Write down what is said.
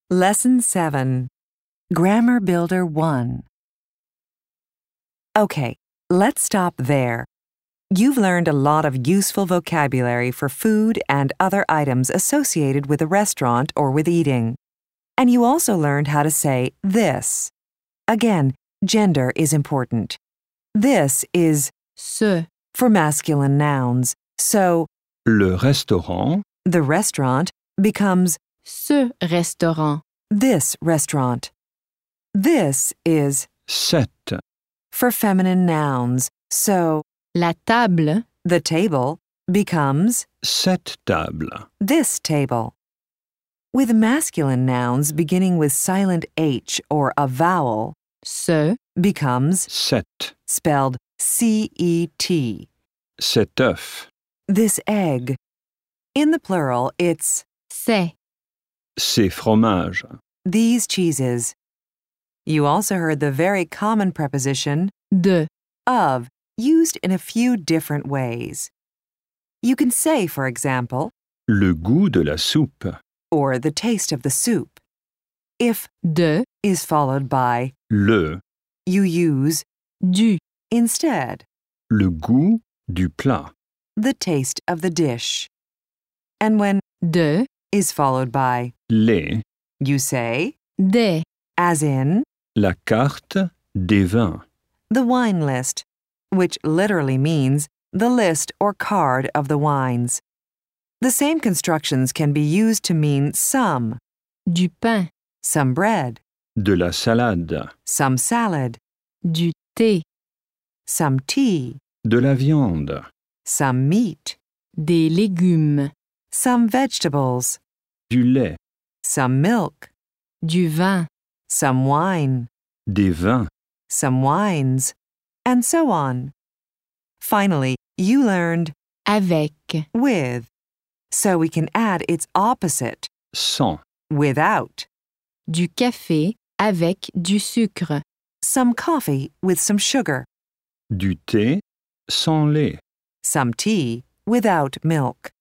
Lesson 7. Grammar Builder 1. Okay, let's stop there. You've learned a lot of useful vocabulary for food and other items associated with a restaurant or with eating. And you also learned how to say this. Again, gender is important. This is Ce, for masculine nouns, so Le restaurant, the restaurant becomes ce restaurant. this restaurant. This is cette, for feminine nouns, so La table, the table becomes cette table, this table. With masculine nouns beginning with silent H or a vowel, ce, becomes cet, spelled C-E-T. cet œuf, This egg. In the plural, it's c'est, ces fromages, these cheeses. You also heard the very common preposition de, of, used in a few different ways. You can say, for example, le goût de la soupe, or the taste of the soup. If de, is followed by, le, you use du, le instead, goût du plat, the taste of the dish. And when de, is followed by, les, you say, des, as in, la carte des vins, the wine list, which literally means the list or card of the wines. The same constructions can be used to mean some du pain, bread, de la salade, some salad, du thé, some tea, de la viande, some meat, des légumes, some vegetables, du lait, some milk, du vin, some wine, des vins, some wines, and so on. Finally, you learned avec, with, so we can add its opposite, sans, without. du café avec du sucre, Some coffee with some sugar, du thé sans lait. some tea without milk.